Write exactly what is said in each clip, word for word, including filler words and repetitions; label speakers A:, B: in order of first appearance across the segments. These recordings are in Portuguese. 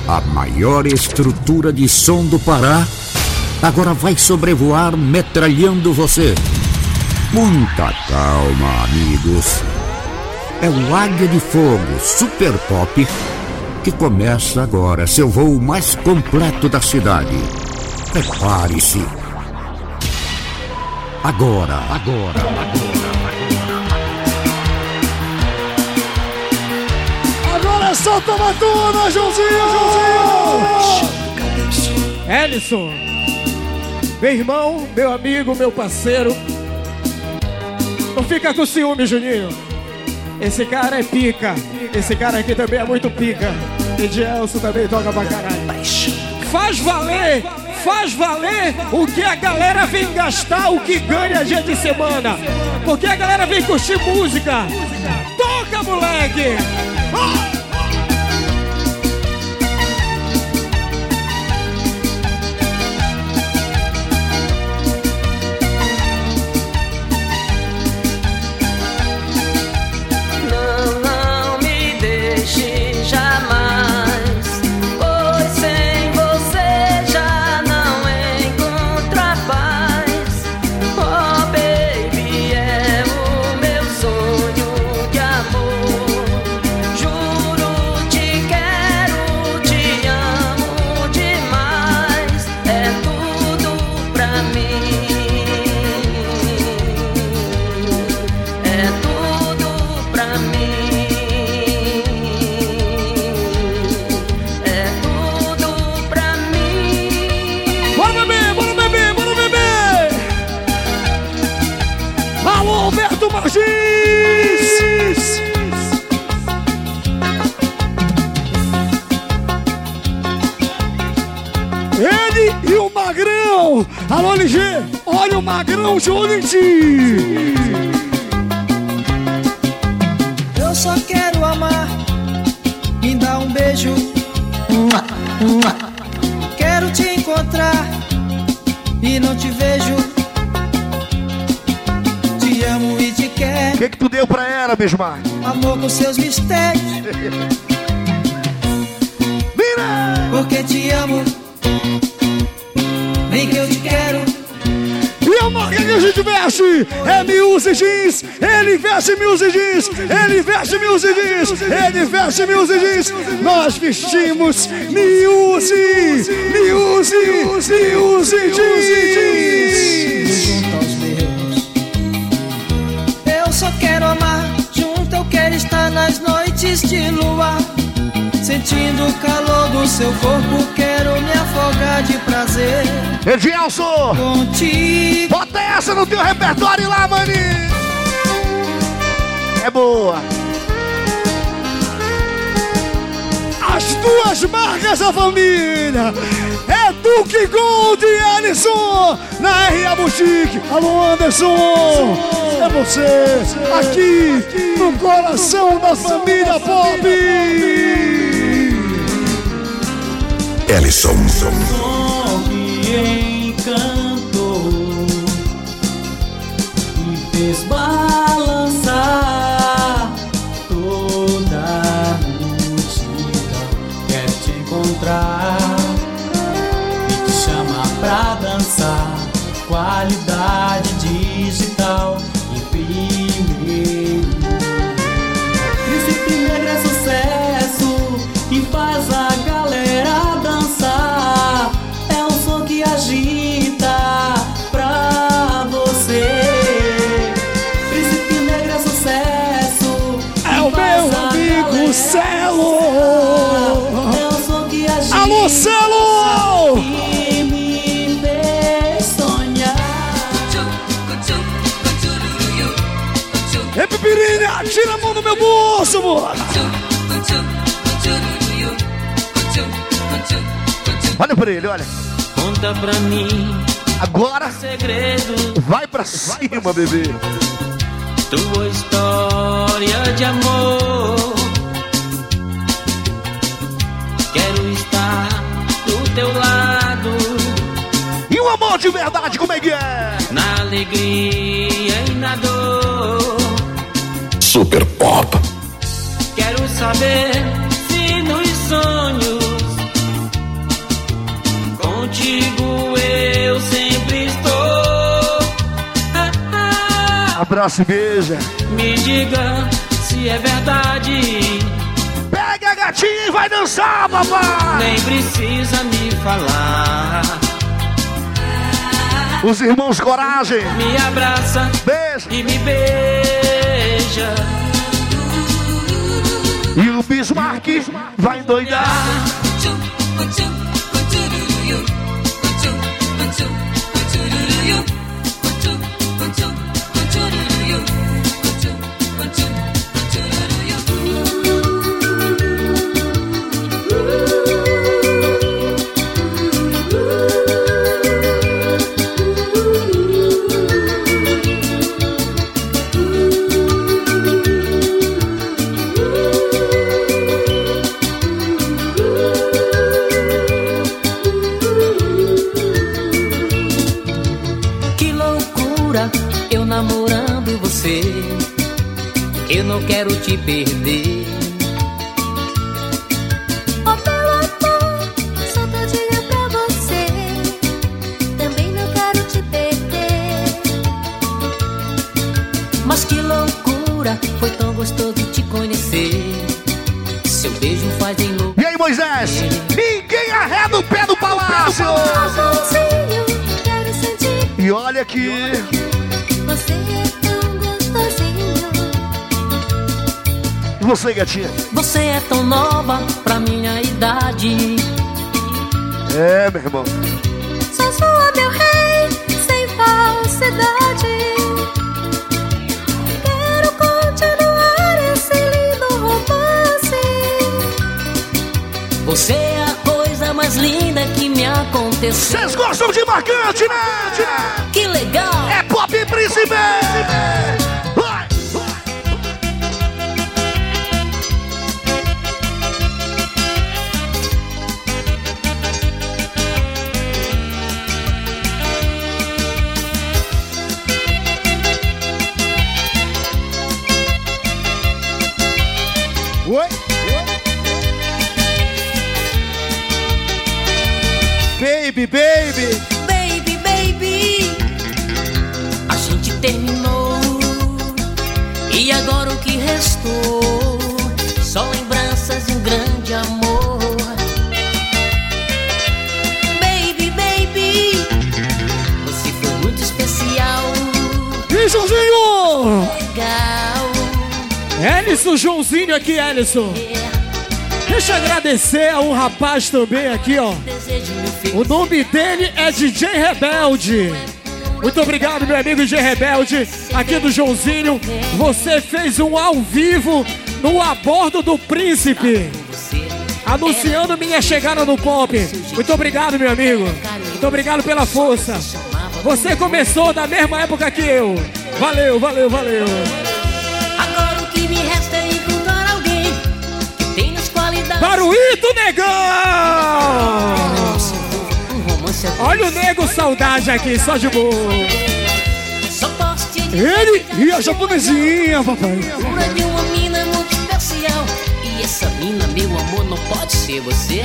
A: a maior estrutura de som do Pará, agora vai sobrevoar metralhando você. Muita calma, amigos. É o Águia de Fogo Super Pop que começa agora seu voo mais completo da cidade. Prepare-se. Agora, agora, agora.
B: Agora é só tomar tudo, Joãozinho! Joãozinho! Ellison, meu irmão, meu amigo, meu parceiro. Não fica com ciúme, Juninho. Esse cara é pica. Esse cara aqui também é muito pica. E Gelson também toca pra caralho. Faz valer, faz valer o que a galera vem gastar, o que ganha dia de semana. Porque a galera vem curtir música. Toca, moleque! Oh! Ele e o Magrão. Alô, L G, olha o Magrão de olho em ti.
C: Eu só quero amar, me dá um beijo. Quero te encontrar e não te vejo. Te amo e te quero.
B: O que que tu deu pra ela, Bismar?
C: Amor com seus mistérios.
B: Mira!
C: Porque te amo. Vem que eu te quero.
B: E a marca que a gente veste é Music Jeans. Ele veste Music Jeans. Ele veste Music Jeans. Ele veste Music Jeans. Nós vestimos Music. Music. Music Jeans.
C: Junto aos meus. Eu só quero amar. Junto eu quero estar nas noites de lua. Sentindo o calor do seu corpo, quero me afogar de prazer.
B: Edilson,
C: contigo.
B: Bota essa no teu repertório lá, maninho. É boa. As duas marcas da família é Duke Gold e Ellison na R A Boutique. Alô, Anderson, é você aqui no coração da família Pop.
A: Ellison.
D: Som que encantou e fez balançar toda a multidão. Quer te encontrar e te chama pra dançar. Qualidade digital em primeiro. Príncipe Negro é sucesso e faz a galera dançar. É um som que agita pra você. Príncipe Negro é sucesso.
B: É o meu amigo Celo.
D: É um som que agita.
B: Alô, Celo!
D: E me fez sonhar.
B: Ei, Pipirinha, tira a mão do meu bolso, amor. Olha pra ele, olha.
D: Conta pra mim.
B: Agora,
D: segredo.
B: Vai pra cima, bebê.
D: Tua história de amor. Quero estar do teu lado.
B: E o amor de verdade, como é que é?
D: Na alegria e na dor.
A: Super Pop.
D: Quero saber se nos sonhos
E: Abraço e beija.
C: Me diga se é verdade.
E: Pega a gatinha e vai dançar, papai.
C: Nem precisa me falar.
E: Os irmãos Coragem.
C: Me abraça,
E: beijo
C: e me beija.
E: E o Bismarck vai endoidar.
C: Eu não quero te perder.
F: Oh meu amor, sou todinha pra você. Também não quero te perder.
C: Mas que loucura, foi tão gostoso te conhecer. Seu beijo faz enlouquecer.
E: E aí, Moisés? Ninguém arreda o pé do palácio.
F: Amorzinho, quero sentir.
E: E olha aqui.
F: Você é tão gostosinho.
E: E você, gatinha?
C: Você é tão nova pra minha idade.
E: É, meu irmão.
F: Sou sua, meu rei, sem falsidade. Quero continuar esse lindo romance.
C: Você é a coisa mais linda que me aconteceu.
E: Vocês gostam de marcante, né?
C: Que legal!
E: É Pop Príncipe! Vai! Oi? Baby, baby.
C: Baby, baby, a gente terminou. E agora o que restou? Só lembranças de um grande amor. Baby, baby, você foi muito especial.
B: E Joãozinho!
C: Legal.
B: Ellison, Joãozinho aqui, Ellison. Deixa eu agradecer a um rapaz também aqui, ó. O nome dele é D J Rebelde. Muito obrigado, meu amigo D J Rebelde, aqui do Joãozinho. Você fez um ao vivo no A Bordo do Príncipe, anunciando minha chegada no pop. Muito obrigado, meu amigo. Muito obrigado pela força. Você começou da mesma época que eu. Valeu, valeu, valeu.
C: Agora o que me resta é encontrar alguém que tenha as qualidades.
B: Baruíto, negão! Olha o nego saudade aqui, só de boa.
C: Só posso te dizer
B: Ele e a japonesinha, papai.
C: figura de uma mina muito especial. E essa mina, meu amor, não pode ser você.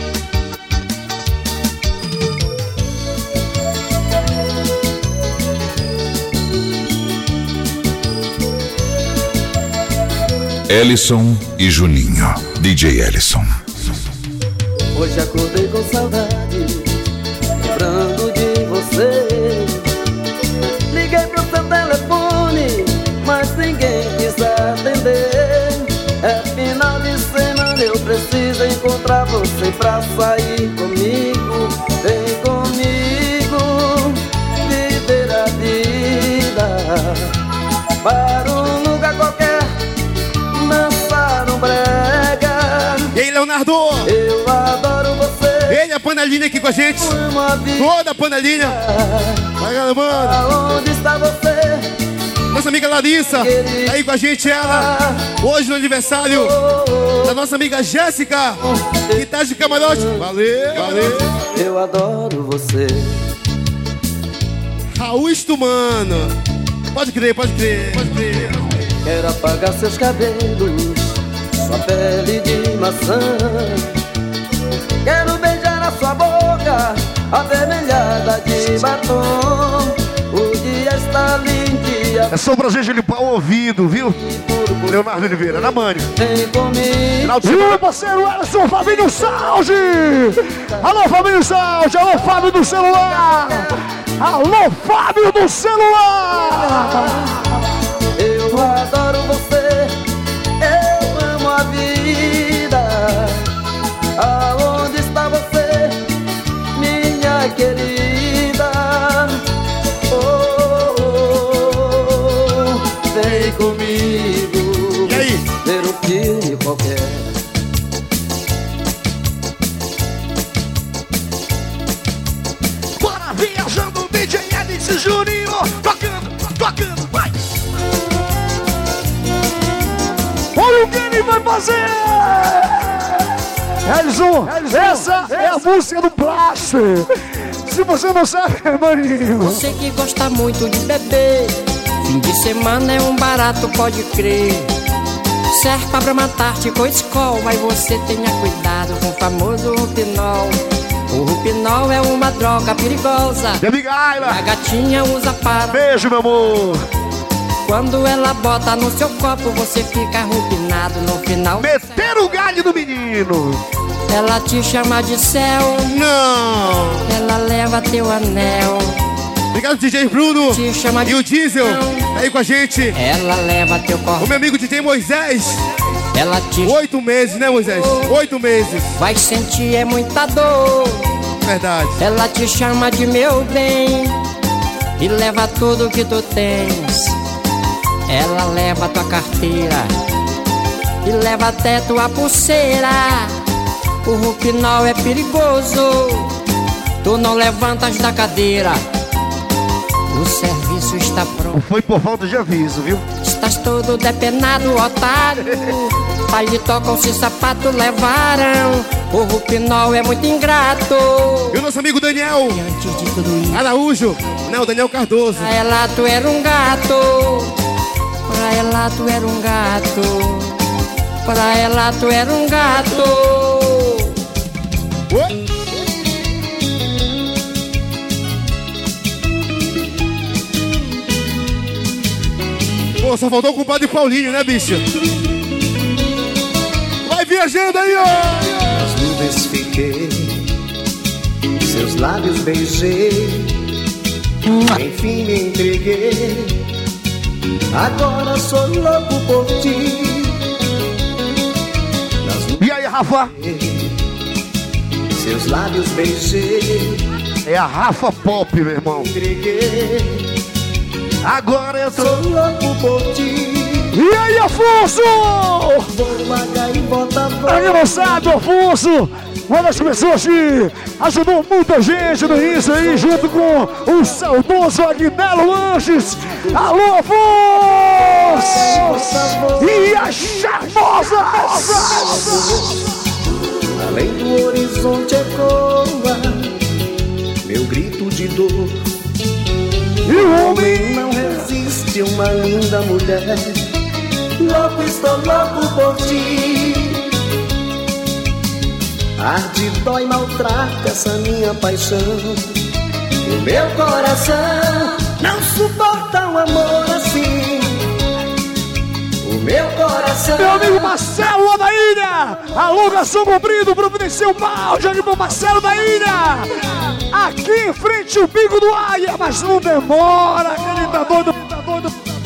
G: Ellison e Juninho, D J Ellison.
H: Hoje acordei com saudade, lembrando de você. Liguei pro seu telefone, mas ninguém quis atender. É final de semana, eu preciso encontrar você pra sair comigo. Vem comigo, viver a vida. Para um lugar qualquer, dançar um brega.
B: E aí, Leonardo?
H: Eu adoro você.
B: Ele, a panelinha aqui com a gente.
H: Amo a vida.
B: Toda a panelinha. Vai, galera, mano.
H: Aonde está você?
B: Nossa amiga Larissa, tá aí com a gente, ela. Hoje no aniversário da nossa amiga Jéssica, que tá de camarote. Valeu, valeu.
H: Eu adoro você.
B: Raul Stumano. Pode crer, pode crer, pode crer.
H: Quero apagar seus cabelos, sua pele de maçã. Quero beijar a sua boca, avermelhada de batom. O dia está lindo, dia
E: É só pra gente limpar o ouvido, viu? Leonardo Oliveira, na Mani.
C: Vem comigo.
E: Final de
B: E
E: semana.
B: o parceiro Ellison Fabinho Salge! Alô, Fabinho Salge! Alô, Fábio do celular! Alô, Fábio do celular!
C: Eu adoro você, eu amo a vida. Aonde está você, minha querida? Oh, oh, oh, vem comigo.
E: E aí?
C: Ver um filme qualquer.
E: Bora viajando, D J Alex Juninho. Tocando, tocando, vai.
B: Olha o que ele vai fazer! Ellison, essa é a música do Blaster! Se você não sabe, maninho.
I: Você que gosta muito de beber, fim de semana é um barato, pode crer. Serpa pra matar-te com Skol, mas você tenha cuidado com o famoso Rupinol. O Rupinol é uma droga perigosa.
E: E amiga Ayla,
I: A gatinha usa para...
E: beijo, meu amor.
I: Quando ela bota no seu copo, você fica rupinado no final.
E: Meter o galho do menino.
I: Ela te chama de céu,
E: Não.
I: ela leva teu anel.
J: Obrigado, D J Bruno.
I: Te chama de
J: E o Diesel
I: céu,
J: aí com a gente.
I: ela leva teu
J: O
I: corpo.
J: meu amigo D J Moisés.
I: Ela te
J: Oito meses, né, Moisés? Oito meses.
I: vai sentir é muita dor.
J: Verdade.
I: Ela te chama de meu bem e leva tudo que tu tens. Ela leva tua carteira e leva até tua pulseira. O Rupinol é perigoso, tu não levantas da cadeira. O serviço está pronto.
E: Foi por falta de aviso, viu?
I: Estás todo depenado, otário. Paletó com esse sapato levaram. O Rupinol é muito ingrato.
J: E o nosso amigo Daniel
I: E antes de tudo isso,
J: Araújo. Não, Daniel Cardoso.
I: pra ela tu era um gato. Pra ela tu era um gato. Pra ela tu era um gato.
J: Oi? Pô, só faltou o compadre Paulinho, né, bicho? Vai viajando aí, ó!
C: Nas nuvens fiquei, seus lábios beijei, enfim me entreguei. Agora sou louco por ti. Nas nuvens
E: E aí, Rafa?
C: seus lábios beijei,
E: É a Rafa Pop, meu irmão.
C: entreguei.
E: Agora eu tô...
C: Sou louco por ti.
B: E aí, Afonso?
C: Vou H e bota
B: Aí, moçada, o Afonso, uma das pessoas que ajudou muita gente no início aí, junto com o saudoso Aguinaldo Lanches. Alô, Afonso! E a charmosa!
C: além do horizonte ecoa meu grito de dor.
B: E o homem
C: Não resiste a uma linda mulher. Louco, estou louco por ti. Arde, dói, maltrata essa minha paixão. O meu coração não suporta um amor assim. O meu coração.
B: meu amigo Marcelo lá da ilha! Alô, garçom comprido, providencia o balde ali pro Marcelo da ilha! Aqui em frente o bico do Águia, mas não demora, que ele tá doido, tá doido, tá doido.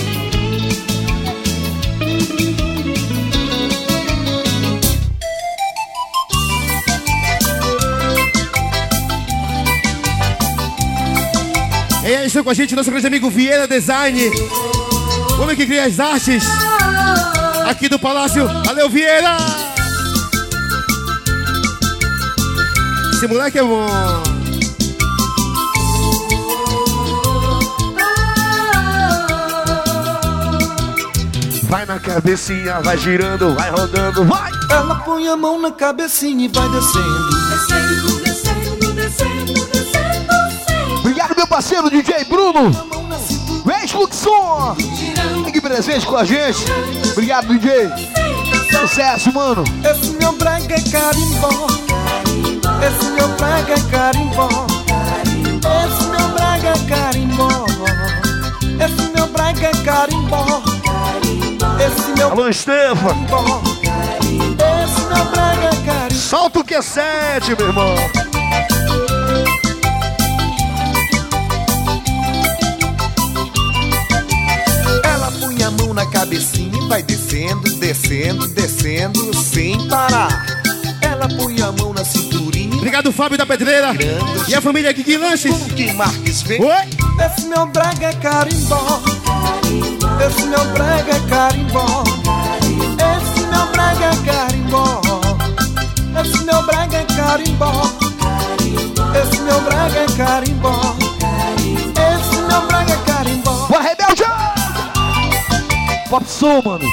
J: E aí, estão com a gente, nosso grande amigo Vieira Design. O homem que cria as artes aqui do Palácio. Valeu, Vieira! Esse moleque é bom.
E: Vai na cabecinha, vai girando, vai rodando, vai!
C: Ela põe a mão na cabecinha e vai descendo.
F: Descendo, descendo, descendo, descendo, descendo.
E: Obrigado, meu parceiro D J Bruno! Ex-Luxon! Fique presente com a gente! Obrigado, D J! Sucesso, mano!
C: Esse meu brega é carimbó. Esse meu brega é carimbó. Esse meu brega é carimbó. Esse meu brega brega é carimbó. Esse meu
E: Alô, Estefa.
C: carimbó. Esse meu brega é carimbó.
E: Solta o Q sete, meu irmão.
C: Ela põe a mão na cabecinha e vai descendo, descendo, descendo sem parar. Ela põe a mão na cinturinha.
J: Obrigado, Fábio da Pedreira. E a família Kiki Lanches.
C: Que Marques vem.
J: Oi.
C: Esse meu brega é carimbó. Esse meu brega é carimbó. Esse meu brega é carimbó. Esse meu brega é carimbó. Esse meu brega é carimbó. Esse meu brega é carimbó.
E: Bora, Rebelde! Pop Soul, mano.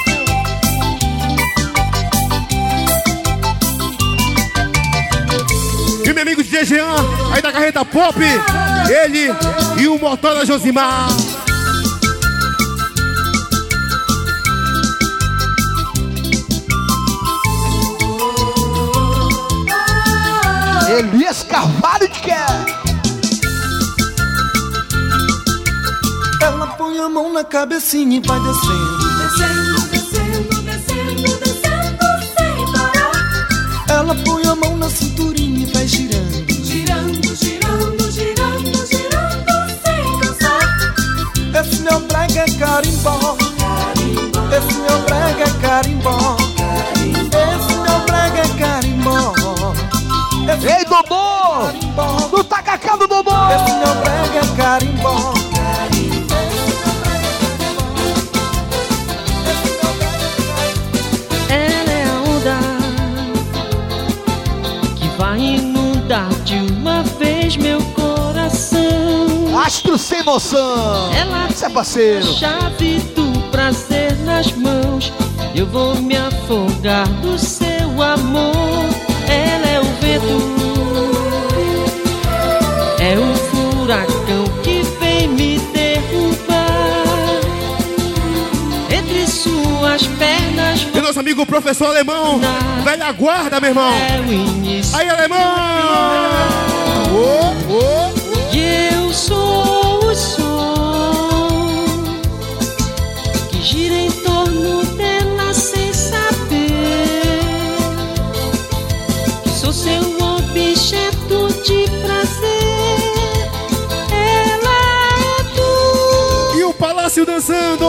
J: E meu amigo D J Jean, aí da Carreta Pop. Ele e o Motora Josimar.
E: Elias Carvalho de quer.
C: Ela põe a mão na cabecinha e vai descendo.
F: Descendo, descendo, descendo, descendo sem parar.
C: Ela põe a mão na cinturinha e vai girando.
F: Girando, girando, girando, girando sem cansar.
C: Esse meu brega é carimbó. Esse meu brega é carimbó. Esse meu brega é carimbó. Esse
E: Ei, Dodô! No tacacá do Dodô!
C: Esse meu brega é carimbó.
D: Ela é a onda que vai inundar de uma vez meu coração.
E: Astro sem noção!
D: Ela
E: Isso é parceiro!
D: tem a chave do prazer nas mãos. Eu vou me afogar do seu amor. Ela é o vento, é o furacão que vem me derrubar. Entre suas pernas
J: E nosso amigo professor alemão, velha guarda, meu irmão.
D: é o início.
J: Aí, alemão! Oh, oh.
D: E eu sou o som que gira em torno dela sem saber. Sou seu objeto de prazer. Ela é tu.
J: E o Palácio dançando!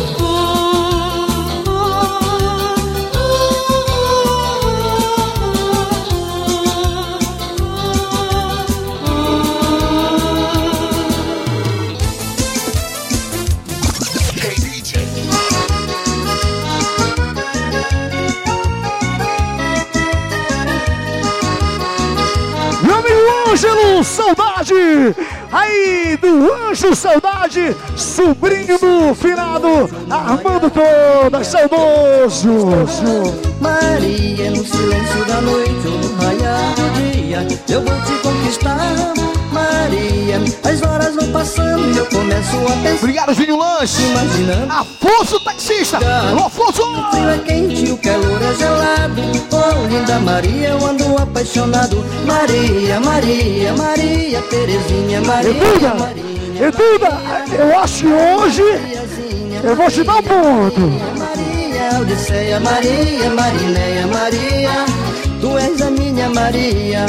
E: Ângelo Saudade, aí do Anjo Saudade, sobrinho do finado Armando Todas, saudoso.
H: Maria, no silêncio da noite ou no raiar do dia, eu vou te conquistar. Maria, as horas vão passando e eu começo a pensar.
E: Obrigado, Júnior Lanche.
H: Imaginando
E: Afonso Taxista. Alô, Afonso.
H: o frio é quente, o calor é gelado. Oh, linda Maria, eu ando apaixonado. Maria, Maria, Maria, Terezinha, Maria,
E: Eduda,
H: Maria,
E: Eduda, eu acho que hoje eu vou te dar um ponto.
H: Maria, Odisseia, Maria, Marineia, Maria, tu és a minha Maria.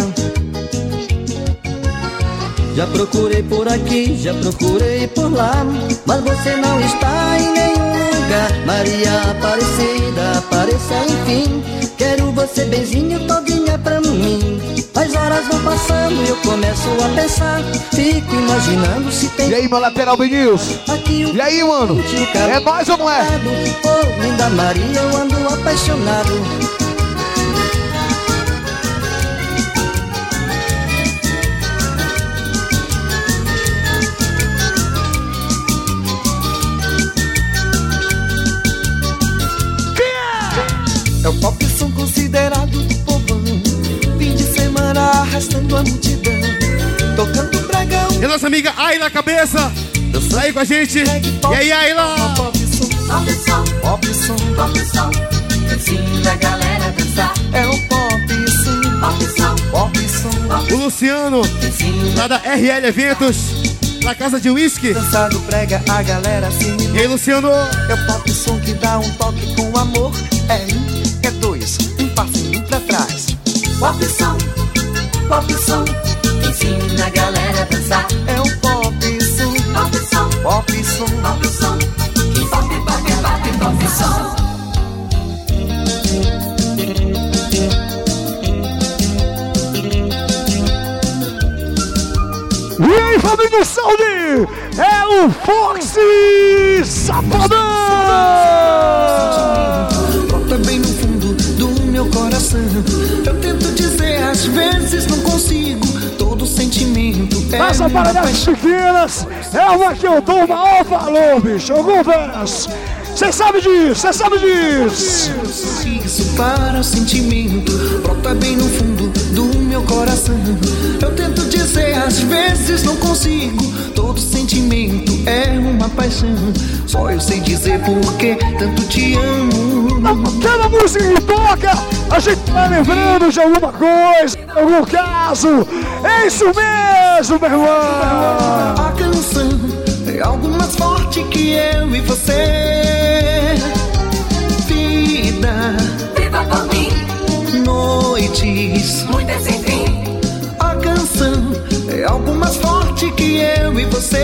H: Já procurei por aqui, já procurei por lá, mas você não está em nenhum lugar. Maria Aparecida, apareça enfim. Quero você benzinho, todinha pra mim. As horas vão passando e eu começo a pensar. Fico imaginando se tem.
E: E aí, meu lateral Benilson? E aí, mano? É nós ou não é?
H: Oh, linda Maria, eu ando apaixonado.
C: É o pop som considerado do povão. Fim de semana arrastando a multidão. Tocando bragão.
J: E a nossa amiga Ayla Cabeça tá aí com a gente. E aí, Ayla?
C: Pop som,
F: Pop som,
C: pop som,
F: pop som, ensina a galera a dançar.
C: é o pop som,
F: Pop som,
C: pop som.
J: O Luciano, lá da R L Eventos. na casa de whisky.
C: Dançado prega, a galera se anima.
J: E aí, Luciano?
C: É o pop som que dá um toque com amor. É um, é dois, um passinho pra trás.
D: Pop som, pop som, ensina a galera a dançar.
C: É o pop som,
D: Pop som,
C: pop som,
D: pop som, pop, pop, pop, pop som.
B: E aí, família Saúde, é o Foxy Safadão!
C: Brota bem no fundo do meu coração. Eu tento dizer, às vezes não consigo. Todo sentimento é
B: Essa parada das pequenas é uma que eu dou o maior valor, bicho. Eu confesso. Cê sabe disso, cê sabe disso.
C: Isso para o sentimento, brota bem no fundo do meu coração. Eu tento dizer, às vezes não consigo. Todo sentimento é uma paixão. Só eu sei dizer porque tanto te amo.
B: Cada música que toca, a gente vai lembrando de alguma coisa, algum caso. É isso mesmo, meu irmão.
C: A canção é algo mais forte que eu e você. Vida,
D: Viva por mim,
C: noites,
D: muitas sem fim.
C: a canção é algo mais forte que eu e você.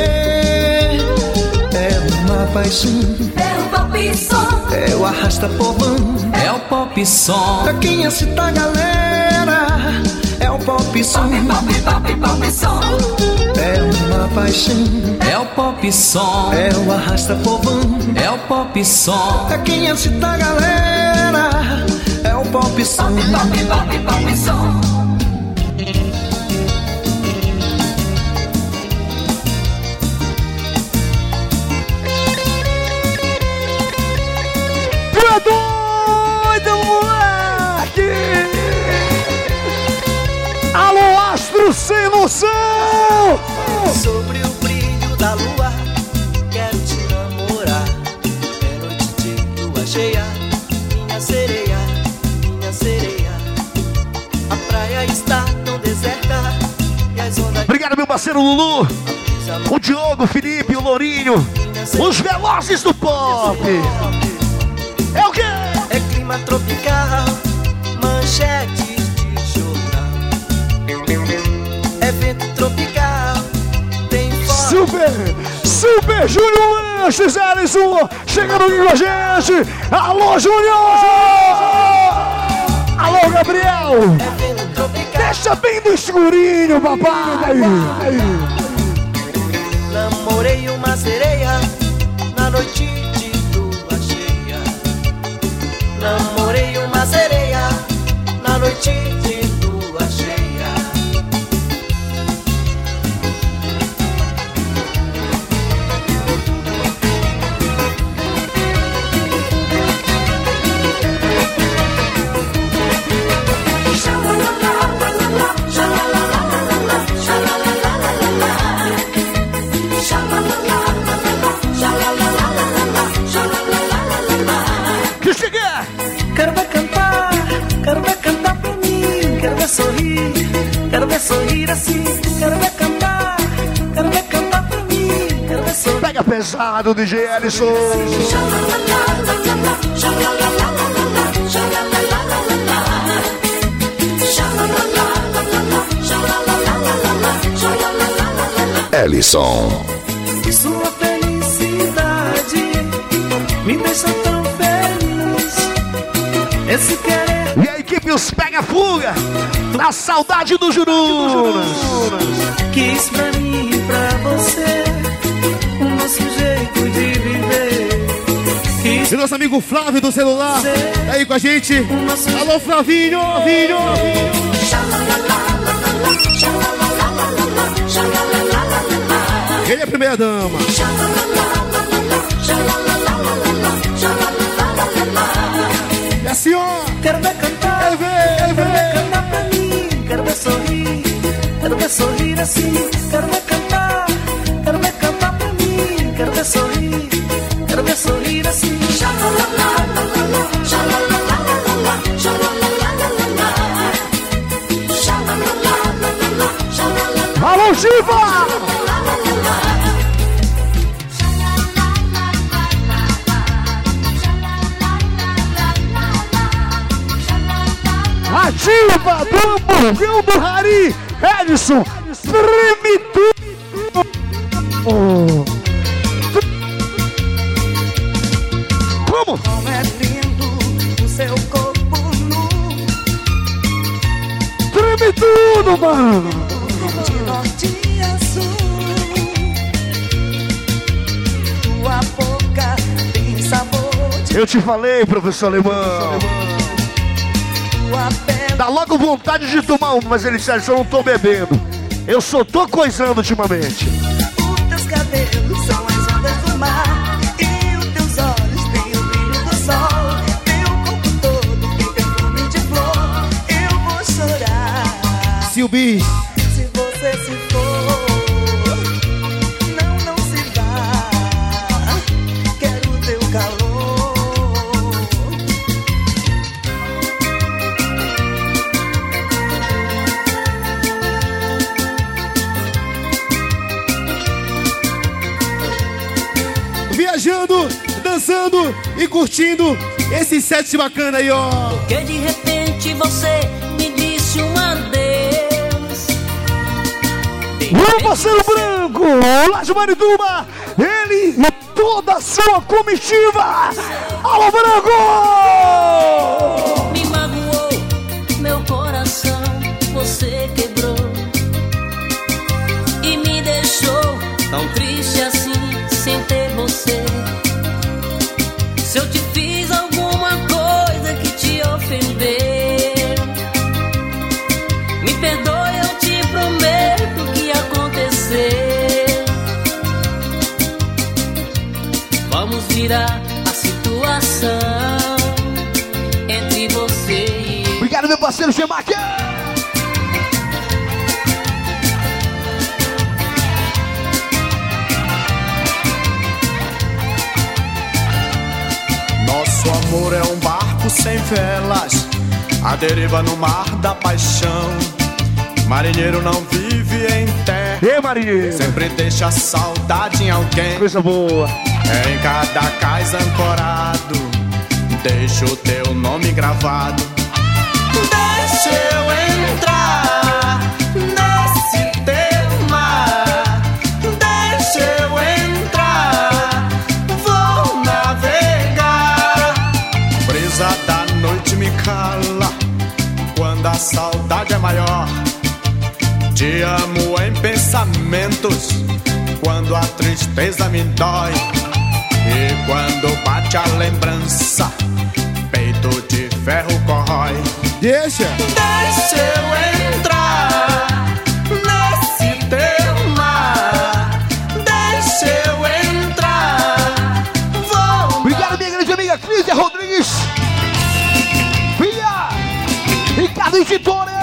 C: É uma paixão,
D: É o pop som,
C: é o arrasta povão.
D: é o pop som.
C: Pra quem assista a galera, é o pop som.
D: Pop, pop, pop som.
C: É uma paixão,
D: É o pop som,
C: é o arrasta povão.
D: é o pop som.
C: Pra quem assista a galera, é o pop som.
D: Pop, pop, pop som.
B: Tu é doido, moleque! Alô, astro sem noção!
C: Sobre o brilho da lua, quero te namorar. É noite de lua cheia, minha sereia, minha sereia. A praia está tão deserta e as ondas.
B: Obrigado, meu parceiro Lulu, o Diogo, o Felipe, o Lourinho, os velozes do pop. É o quê?
C: É clima tropical, manchete de jornal. É vento tropical, tem forte.
B: Super, Super Júnior Lanches, Ellison, chegando aqui com a gente. Alô, Júnior! Alô, Gabriel!
C: É vento tropical.
B: Deixa bem no escurinho, papai!
C: Namorei uma sereia na noite de lua cheia. Namorei uma sereia na noite de lua cheia. Quero ver cantar, quero ver cantar pra mim. Quero ver sorrir, quero ver sorrir assim. Quero ver cantar, quero ver cantar pra mim. Quero ver sorrir.
B: Pega pesado, D J Ellison.
G: Ellison.
C: E sua felicidade me deixa tão feliz. Esse querer
B: E a equipe os pega fuga na saudade do Jurunas.
C: quis pra mim e pra você o nosso jeito de viver. Quis
J: E nosso amigo Flávio do celular tá aí com a gente. Alô, Flavinho, Vinho, ele é a primeira dama. E a senhora?
C: Quero ver cantar,
J: Quero ver, quero
C: quero ver
J: ver.
C: cantar pra mim. Quero ver sorrir, quero ver sorrir assim. Quero ver cantar, quero ver cantar pra mim. Quero ver sorrir, quero ver sorrir assim.
B: Alô, Giva!
E: elevador, burgão do Rari, Edson, treme tudo. Oh. Vamos!
C: Como é lindo o seu corpo nu.
E: Treme tudo, mano!
C: De norte a sul. Tua boca tem sabor de...
E: Eu te falei, professor Alemão. Dá logo vontade de tomar um, mas ele disse, eu não tô bebendo. Eu só tô coisando ultimamente.
C: Os teus cabelos são as ondas do mar. E os teus olhos têm o brilho do sol. Teu corpo todo tem perfume de flor. Eu vou chorar
J: Silbi.
C: se você se for. Não, não se vá. Quero teu calor.
J: Viajando, dançando e curtindo esse set bacana aí, ó.
D: Porque de repente você me disse um adeus.
E: O parceiro branco, lá de Marituba, ele e toda a sua comitiva. Alô, branco!
D: Me magoou, meu coração você quebrou. E me deixou tão triste assim, sem ter você. Se eu te fiz alguma coisa que te ofendeu, me perdoe, eu te prometo o que aconteceu. Vamos virar a situação entre você e eu.
E: Obrigado, meu parceiro Gemac.
K: Nosso amor é um barco sem velas, a deriva no mar da paixão. Marinheiro não vive em terra.
E: Ei, marinheiro!
K: Sempre deixa saudade em alguém.
E: Coisa boa.
K: É em cada cais ancorado, deixa o teu nome gravado. Deixa eu entrar nesse teu mar. Deixa eu entrar, vou navegar. Brisa da noite me cala quando a saudade é maior. Te amo em pensamentos quando a tristeza me dói. E quando bate a lembrança, peito de ferro corrói.
J: Deixa!
K: Deixa eu entrar nesse teu mar. Deixa eu entrar, vou.
E: Obrigado, minha grande amiga Clísia Rodrigues. Via Ricardo Editore.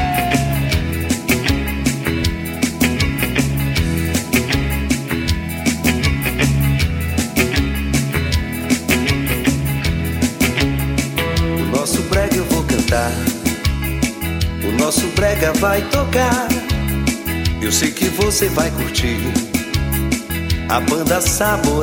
L: O nosso brega vai tocar. Eu sei que você vai curtir. A banda Sabor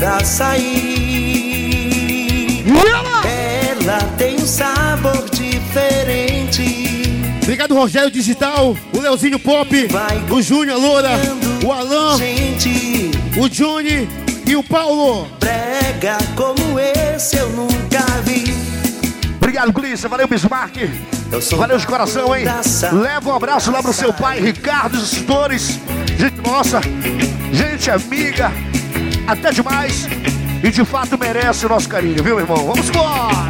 L: Açaí. Ela tem um sabor diferente.
J: Obrigado, Rogério Digital, o Leozinho Pop, o Júnior Loura, o Alan,
L: gente,
J: o Johnny e o Paulo.
L: Brega como esse eu nunca vi.
E: Obrigado, Clícia. Valeu, Bismarck. Valeu de coração, hein? Leva um abraço lá pro seu pai, Ricardo, os tutores. Gente nossa, gente amiga, até demais. E de fato merece o nosso carinho, viu, irmão? Vamos embora!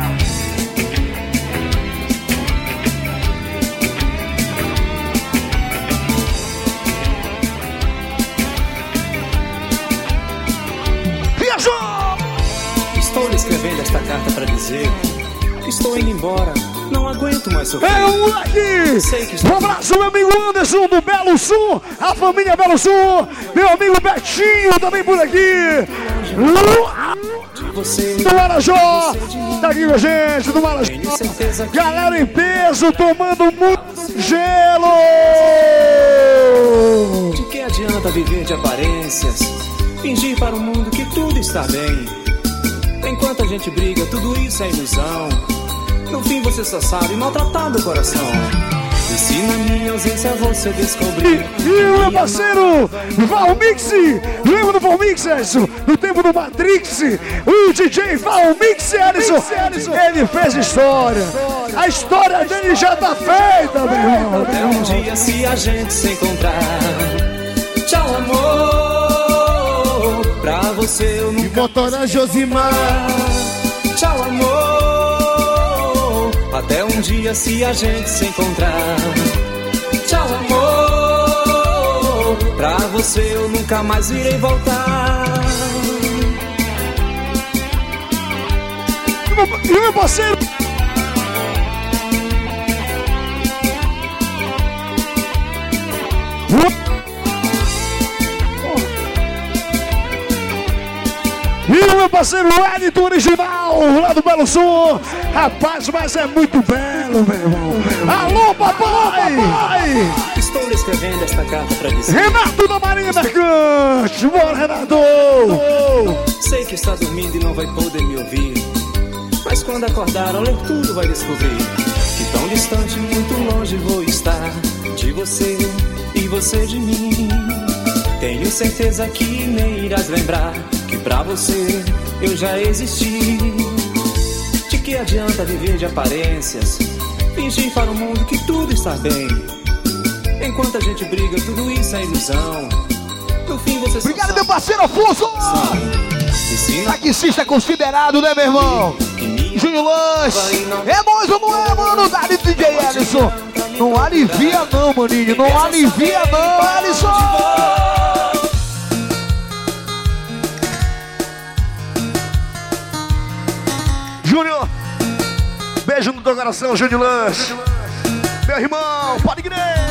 E: Viajou!
M: Estou lhe escrevendo esta carta para dizer que estou indo embora. Não aguento mais sofrer.
E: É o moleque! Um abraço, meu amigo Anderson do Belo Sul, a família Belo Sul, meu amigo Betinho também por aqui. Do Marajó, tá aqui com a gente, do Marajó. Galera em peso, tomando muito gelo.
M: De que adianta viver de aparências, fingir para o mundo que tudo está bem? Enquanto a gente briga, tudo isso é ilusão. No fim você só sabe maltratar do coração.
K: E se na minha ausência você descobrir.
E: E, e o meu parceiro Valmix, lembra do Valmix, Edson? No tempo do Matrix, o D J Valmix, Edson, ele fez história. A história dele já tá feita, meu irmão.
K: Até um dia se a gente se encontrar. Tchau, amor. Pra você eu nunca.
J: E motora Josimar.
K: Tchau, amor. Até um dia se a gente se encontrar. Tchau, amor. Pra você eu nunca mais irei voltar.
E: E o meu parceiro E o meu parceiro Wellington original, lá do Belo Sul. Rapaz, mas é muito belo, meu irmão. Alô, papai! papai!
M: Estou lhe escrevendo esta carta pra dizer.
E: Renato da Marinha Mercante! Bora, Renato!
M: Sei que está dormindo e não vai poder me ouvir, mas quando acordar, ao ler tudo vai descobrir que tão distante, muito longe vou estar de você e você de mim. Tenho certeza que nem irás lembrar que pra você eu já existi. De que adianta viver de aparências, fingir para o mundo que tudo está bem? Enquanto a gente briga, tudo isso é ilusão. No fim você só
E: obrigado, meu parceiro Afonso! Taxista é considerado, né, meu irmão? Júnior Lanche. É mais ou não é, mano? Dali D J Ellison. Não alivia não, maninho. Não alivia não, Ellison. Júnior, beijo no teu coração, Júnior Lanche. Meu irmão, pode crer.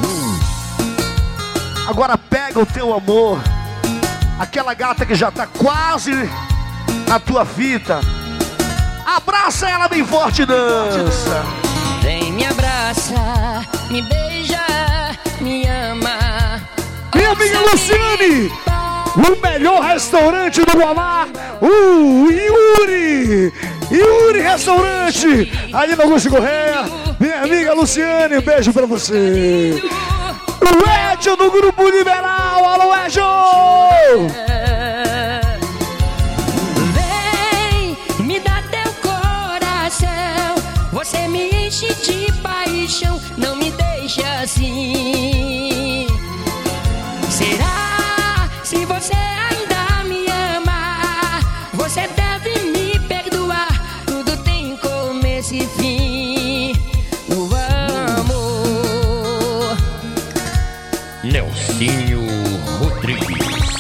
E: Agora pega o teu amor, aquela gata que já tá quase na tua fita. Abraça ela bem forte e dança.
I: Vem, me abraça, me beija, me ama.
E: Minha amiga Luciane, o melhor restaurante do Guamá, o Yuri. Yuri Restaurante, ali no Augusto Correia. Minha amiga Luciane, um beijo pra você. O Edson do Grupo Liberal, alô Edson!
I: Vem, me dá teu coração, você me enche de paixão, não me deixa assim. Será, se você ainda me ama, você deve me perdoar, tudo tem começo e fim. No amor,
A: Nelsinho Rodrigues.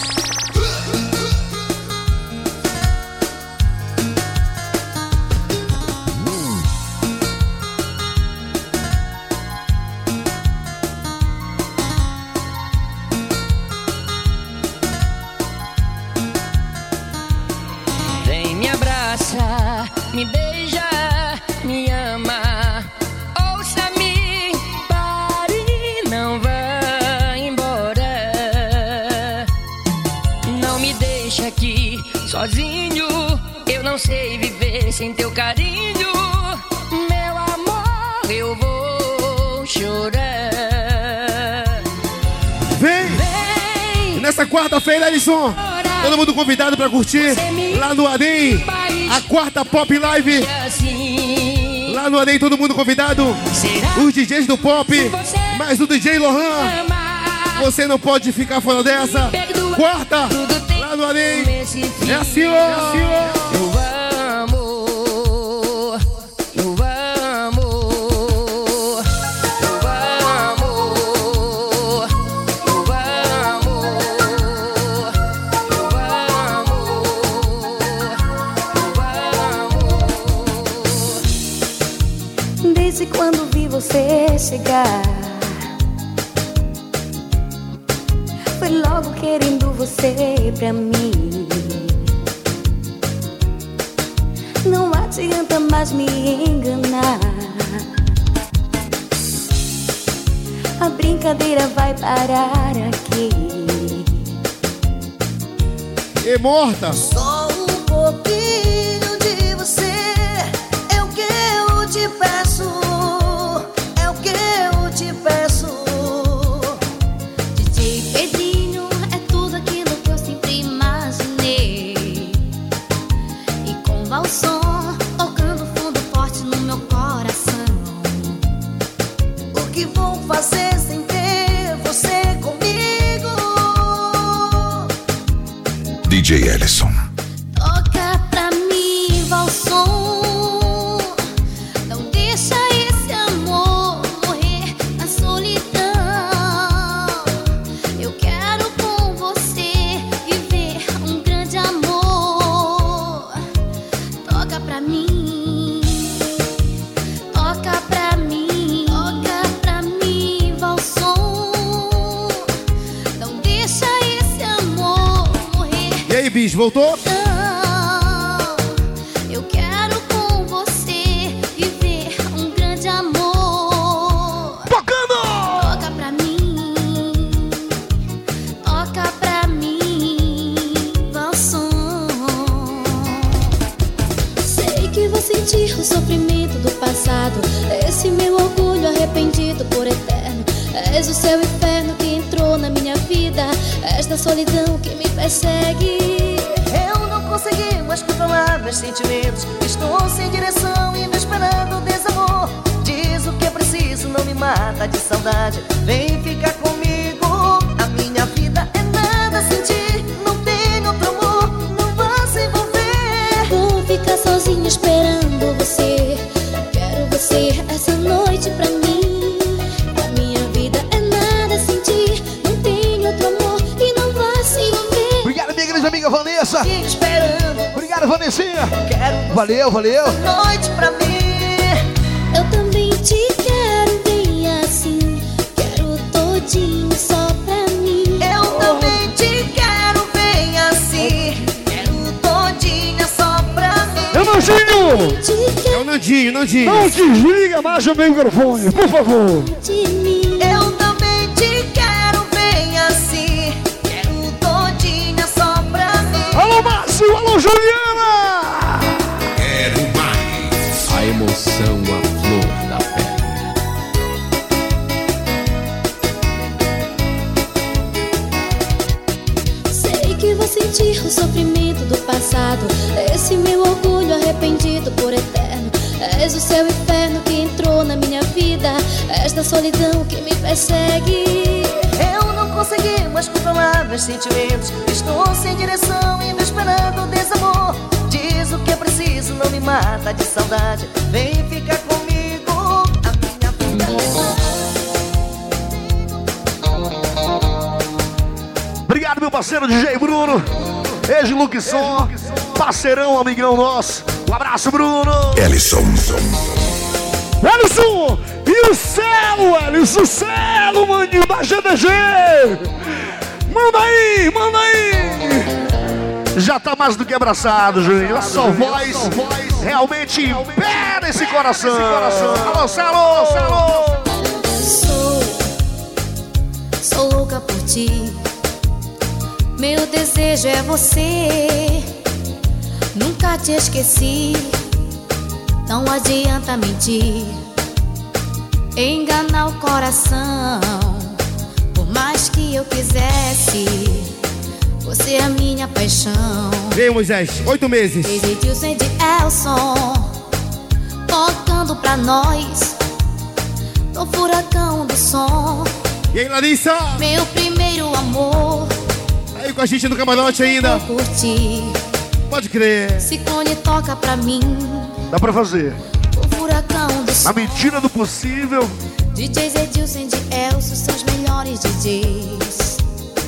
I: vem, me abraça, me beija, me ama. Ouça-me, pare, não vá embora. Não me deixa aqui sozinho, eu não sei viver sem teu carinho. Meu amor, eu vou chorar.
J: Vem!
I: Vem!
J: Nessa quarta-feira, Ellison, todo mundo convidado pra curtir lá no Adem, a quarta Pop Live. Lá no Adem, todo mundo convidado. Os D Js do Pop, mais o D J Lohan. Você não pode ficar fora dessa. Quarta, lá no Adem. É assim, ó. É assim, ó.
I: No amor, no amor, no amor, no amor.
F: Desde quando vi você chegar, foi logo querendo você pra mim. Não adianta mais me enganar, a brincadeira vai parar aqui.
J: E morta.
C: Só um pouquinho de você é o que eu te peço, é o que eu
G: J Ellison.
F: Toca pra mim, valson. Não deixa esse amor morrer na solidão. Eu quero com você viver um grande amor. Toca pra mim, toca pra mim, toca pra mim, valson. Não deixa esse amor morrer.
J: E aí, bicho, voltou?
F: Eu quero com você viver um grande amor.
E: Tocando!
F: Toca pra mim, toca pra mim, valson. Sei que vou sentir o sofrimento do passado, esse meu orgulho arrependido por eterno. És o céu inferno que entrou na minha vida, esta solidão que me persegue.
C: Eu não consegui mais controlar meus sentimentos. Estou sem direção e me esperando desamor. Diz o que é preciso, não me mata de saudade. Vem ficar comigo. A minha vida é nada sem ti. Não tenho outro amor, não vá se envolver.
F: Vou ficar sozinha esperando você. Quero você essa noite pra mim. A minha vida é nada sem ti. Não tenho outro amor e não vá se envolver.
E: Obrigado, minha grande amiga Vanessa.
C: Fico esperando.
E: Obrigado, Vanessinha.
C: Quero
E: Valeu, valeu.
C: essa noite pra mim.
F: Eu também te quero bem assim. Quero todinho só pra mim.
C: Eu também te quero bem assim. Quero todinha só pra mim.
B: É o Nandinho!
J: É o Nandinho, Nandinho.
B: Não desliga mais o microfone, por favor.
F: De mim.
C: Eu também te quero bem assim. Quero todinha só pra mim.
B: Alô, Márcio! Alô, Juliana!
G: Quero mais.
M: A emoção, a flor da pele.
F: Sei que vou sentir o sofrimento do passado, esse meu orgulho arrependido por eterno. És o céu inferno que entrou na minha vida, esta solidão que me persegue.
C: Eu não consegui mais controlar meus sentimentos. Estou sem direção e me esperando desamor. Diz o que é preciso, não me mata de saudade. Vem ficar comigo. A minha vida
E: Obrigado, meu parceiro D J Bruno. Ex Luxon, parceirão, amigão nosso. Um abraço, Bruno.
G: Ellison.
B: Ellison! E o Celo, Ellison! O Celo, maninho, da G D G! Manda aí, manda aí!
E: Já tá mais do que abraçado, Juninho. A sua voz realmente impera esse coração. Alô, Celo, Celo!
F: Sou, sou louca por ti. Meu desejo é você. Nunca te esqueci. Não adianta mentir, enganar o coração. Por mais que eu quisesse, você é a minha paixão.
J: Vem, Moisés, oito meses.
F: Edilson de Elson, tocando pra nós no furacão do som.
J: E aí, Larissa?
F: Meu primeiro amor.
J: Aí com a gente no camarote ainda.
F: Vou curtir.
J: Pode crer.
F: Ciclone toca pra mim.
E: Dá pra fazer.
F: O furacão do som.
E: Na medida do possível.
F: D Js Edilson de Elson são os melhores D Js.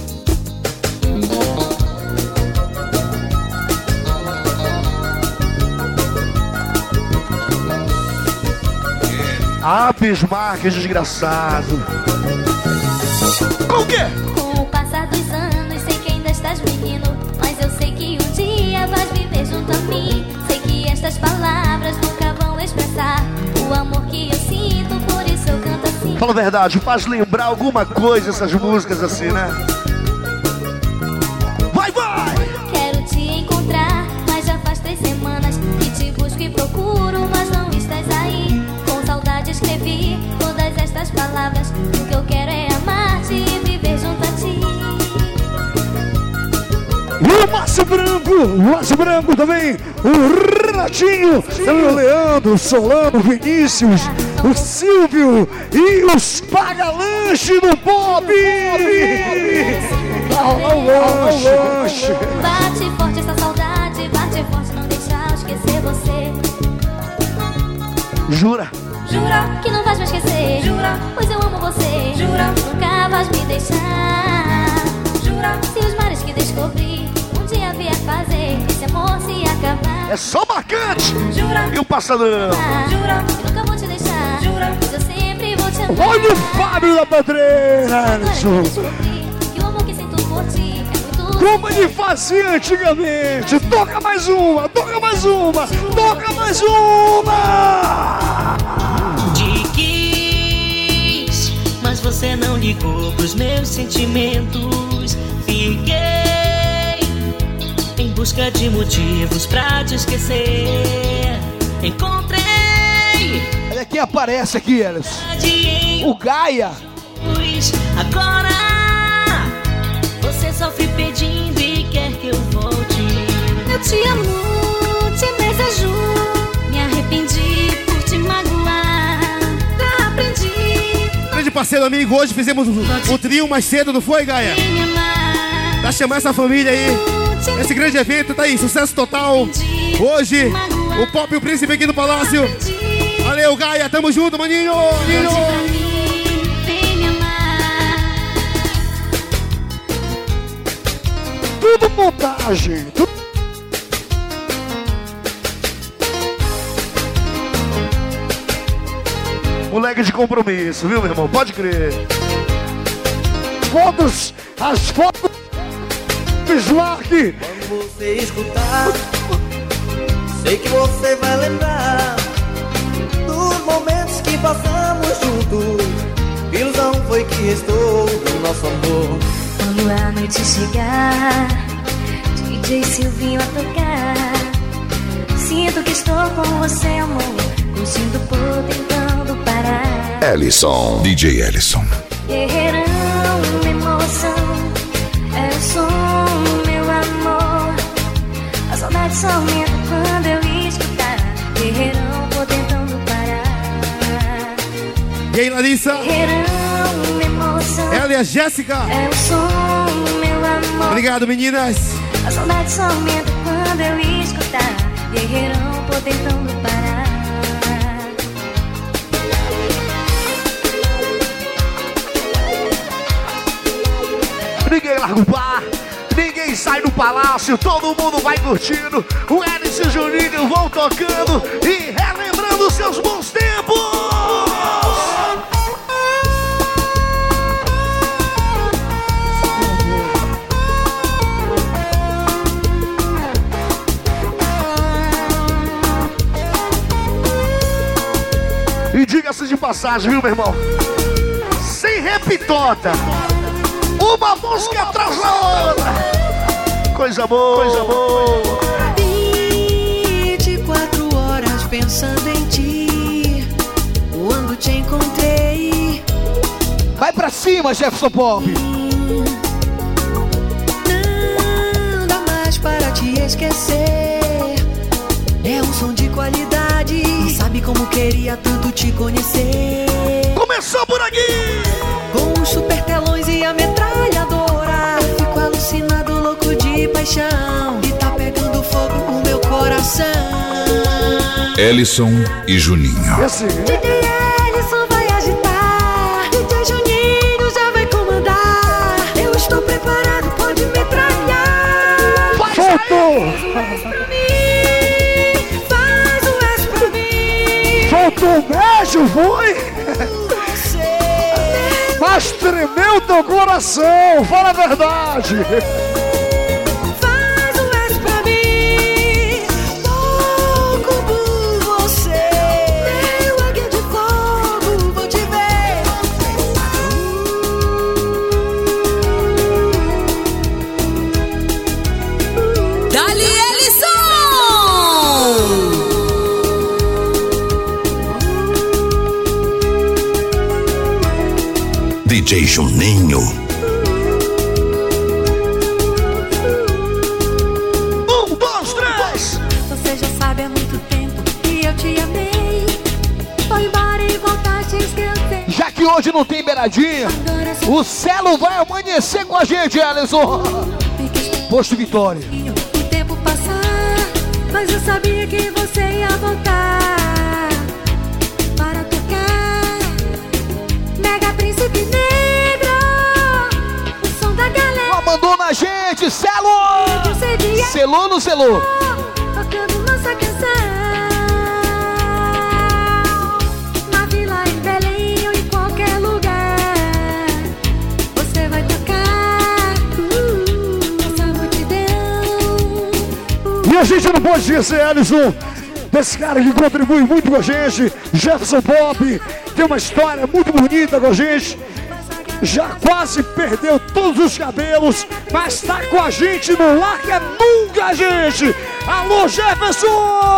E: Ah, Bismarck, desgraçado. Com o quê?
F: Com o passar dos anos, sei que ainda estás menino, mas eu sei que um dia vais viver junto a mim. Sei que estas palavras nunca vão expressar o amor que eu sinto, por isso eu canto assim.
E: Fala a verdade, faz lembrar alguma coisa essas músicas assim, né? Vai, vai!
F: Quero te encontrar, mas já faz três semanas que te busco e procuro, mas não estás aí. Com saudade escrevi todas estas palavras. O que eu quero é amar-te e viver junto a ti.
B: E o Márcio Branco, o Márcio Branco também, o Renatinho, o Leandro, o Solano, o Vinícius, o Silvio e os Pagalanche do Pop! Ao lanche!
F: Bate forte essa saudade, bate forte, não deixar eu esquecer você.
E: Jura?
F: Jura que não vais me esquecer. Jura, pois eu amo você. Jura, nunca vais me deixar. Jura, se os mares que descobri um dia vier fazer esse amor se acabar.
E: É só marcante.
F: Jura,
E: e o passadão.
F: Jura, que nunca vou te deixar. Jura, pois eu sempre vou te amar.
E: Olha o Fábio da Pedreira.
F: Que o amor que sinto por ti é muito.
E: Como ele fazia antigamente. Toca mais uma, toca mais uma, toca mais uma.
D: Te quis, mas você não ligou pros meus sentimentos. Fiquei em busca de motivos pra te esquecer. Encontrei.
E: Olha quem aparece aqui, Elis. O Gaia.
D: Agora você sofre pedindo e quer que eu volte.
F: Eu te amo, te desejo. Me arrependi por te magoar. Já aprendi.
J: Grande parceiro amigo, hoje fizemos o, o trio mais cedo, não foi, Gaia? Pra chamar essa família aí. Esse grande evento tá aí, sucesso total. Hoje, o Pop e o Príncipe aqui no Palácio. Valeu, Gaia, tamo junto, maninho. maninho.
E: Tudo montagem. Tudo... Moleque de compromisso, viu, meu irmão? Pode crer. Fotos, as fotos. Bismarck.
C: Quando você escutar, sei que você vai lembrar dos momentos que passamos juntos. Ilusão foi que restou do nosso amor.
F: Quando a noite chegar, D J Silvinho a tocar. Sinto que estou com você, amor. Curtindo por tentando parar.
G: Ellison, D J Ellison.
F: Guerreirão, emoção. É o som, meu amor. A saudade só aumenta quando eu escutar. Guerreirão, tô tentando parar.
J: E aí, Larissa?
F: Guerreirão, emoção.
J: Ela e a Jéssica.
F: É o som, meu amor.
J: Obrigado, meninas.
F: A saudade só aumenta quando eu escutar. Guerreirão, tô tentando parar.
E: Ninguém larga o bar, ninguém sai do palácio, todo mundo vai curtindo. O Elis e o Juninho vão tocando e relembrando seus bons tempos. E diga-se de passagem, viu, meu irmão? Sem repitota. Uma música atrás da outra. Coisa boa, coisa boa.
C: vinte e quatro horas pensando em ti. Quando te encontrei.
E: Vai pra cima, Jefferson Pop.
C: Não dá mais para te esquecer. É um som de qualidade. Não sabe como queria tanto te conhecer.
E: Começou por aqui.
C: Com os super telões e a metralhadora. Eu fico alucinado, louco de paixão. E tá pegando fogo o meu coração.
G: Ellison e Juninho.
E: Esse...
C: D J Ellison vai agitar. D J Juninho já vai comandar. Eu estou preparado, pode metralhar.
E: Soltou!
C: Faz o S pra mim.
E: Soltou um beijo, foi? Mas tremeu teu coração, fala a verdade.
C: Faz o S pra mim. Louco por você. Meu águia de fogo, vou te ver.
N: Dali Ellison!
G: D J Juninho.
E: Um, dois, três.
F: Você já sabe há muito tempo que eu te amei. Foi embora e voltaste a esquecer.
E: Já que hoje não tem beiradinha, o Celo vai amanhecer com a gente, Ellison. Posto Vitória.
O: mas eu sabia que você ia voltar para tocar Mega Príncipe Negro, o som da galera.
E: Não abandona a gente, Celo! Selou no Selou.
O: Tocando nossa canção na vila, em Belém ou em qualquer lugar. Você vai tocar uh, essa multidão uh.
E: E a gente não pode esquecer, Alisson, desse cara que contribui muito com a gente, Jefferson Pop, tem uma história muito bonita com a gente. Já quase perdeu todos os cabelos, mas tá com a gente, não larga nunca, gente! Alô, Jefferson!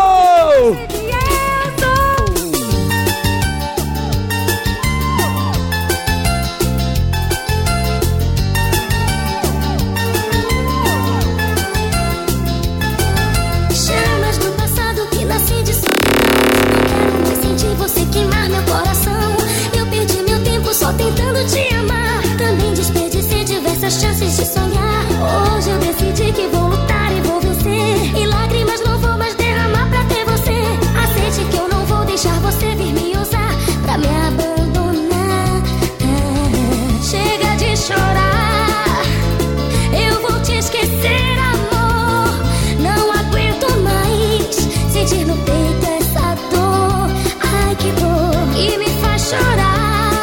F: Chamas do passado que nasci de solidão. Não quero mais sentir você queimar meu coração. Eu perdi meu tempo só tentando te amar. Também desperdicei diversas chances de sonhar. Hoje eu decidi que vou lutar e vou vencer. E lágrimas não vou mais derramar pra ter você. Aceite que eu não vou deixar você vir me usar pra me abandonar. Chega de chorar, eu vou te esquecer, amor. Não aguento mais sentir no peito essa dor. Ai, que dor, e me faz chorar.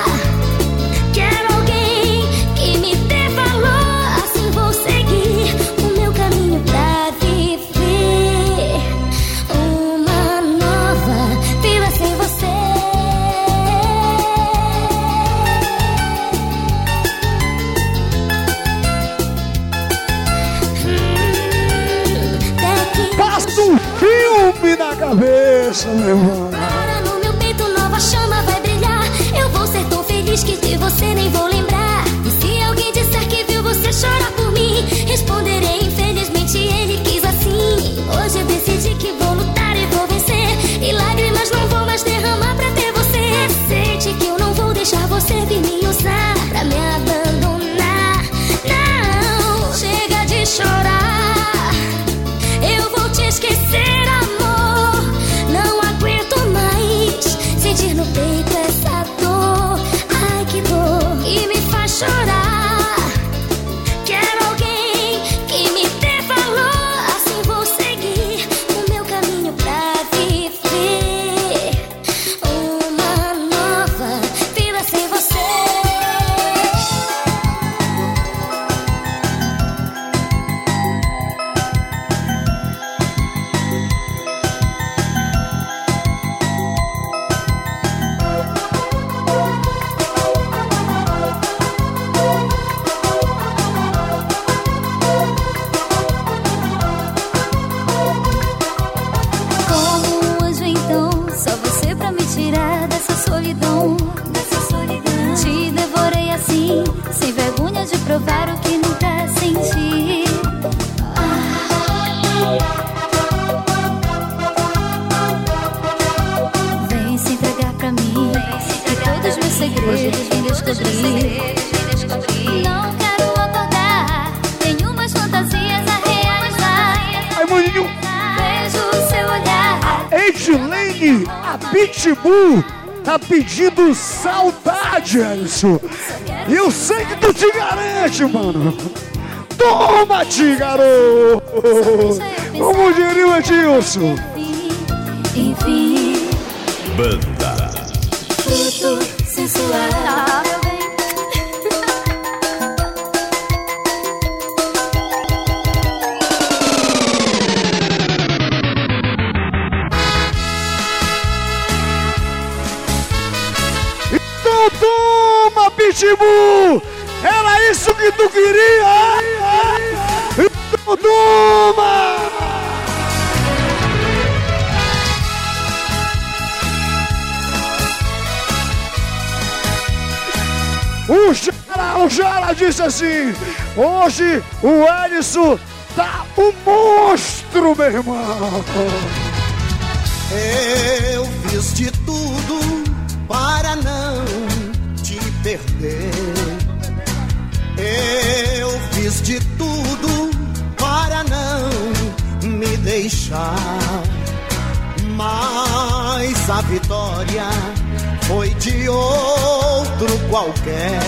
E: Na cabeça, meu irmão.
F: Agora no meu peito nova chama vai brilhar. Eu vou ser tão feliz que de você nem vou lembrar. E se alguém disser que viu você chorar por mim, responderei, infelizmente ele quis assim. Hoje eu decidi que vou lutar e vou vencer. E lágrimas não vou mais derramar pra ter você. Aceite que eu não vou deixar você vir me usar pra me abandonar. Não, chega de chorar, eu vou te esquecer. Sentir no peito essa dor, ai que dor, e me faz chorar. Quero alguém que me dê valor, assim vou seguir o meu caminho pra viver uma nova vida sem você. Te devorei assim, sem vergonha de provar o que nunca senti. Vem se entregar pra mim, e todos meus segredos vem descobrir. Não quero acordar, tenho umas fantasias a realizar.
E: Ai, maninho!
F: Vejo o seu olhar.
E: Edilene, a Pitbull, tá pedindo saudade, Alisson. E eu sei que tu te garante, mano. Toma-te, garoto. Como diria o Edilson.
F: Enfim,
G: Banda
F: fruto sensual.
E: Então toma, Pitbull. Era isso que tu queria. Então toma. O Jara, o Jara disse assim: hoje o Alisson tá um monstro, meu irmão.
P: Eu fiz de tudo para não te perder. Eu fiz de tudo para não me deixar. mas a vitória foi de outro qualquer.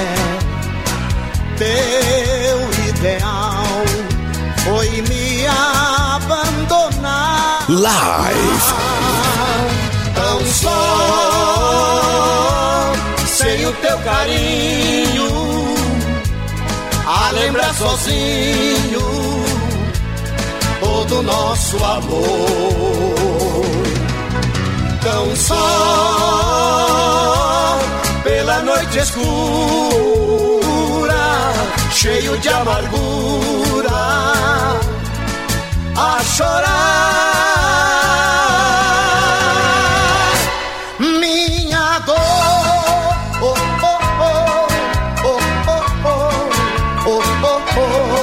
P: Teu ideal foi me abandonar.
A: Live.
P: Tão só, sem o teu carinho, a lembrar sozinho todo nosso amor. Tão só, pela noite escura, cheio de amargura, a chorar minha dor. Oh, oh, oh, oh, oh, oh, oh, oh, oh.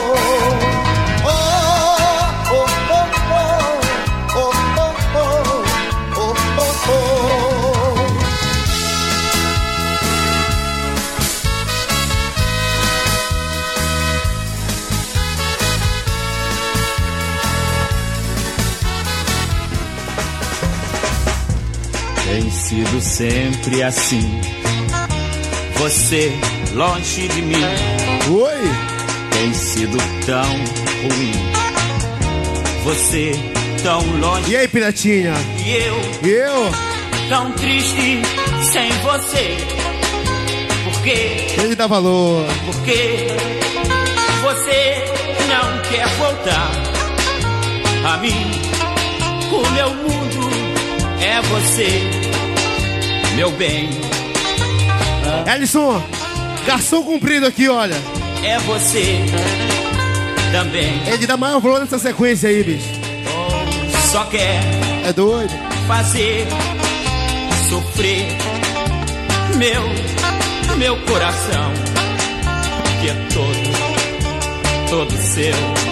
Q: Tem sido sempre assim, você longe de mim.
J: Oi!
Q: Tem sido tão ruim, você tão longe.
J: E aí, Piratinha?
Q: E eu,
J: e eu?
Q: Tão triste sem você. Por quê?
J: Ele dá valor.
Q: Porque você não quer voltar a mim. O meu mundo é você, meu bem.
J: Ah. Ellison, garçom comprido aqui, olha.
Q: É você também.
J: Ele dá maior valor nessa sequência aí, bicho.
Q: Só quer
J: é doido
Q: fazer sofrer meu, meu coração, que é todo, todo seu.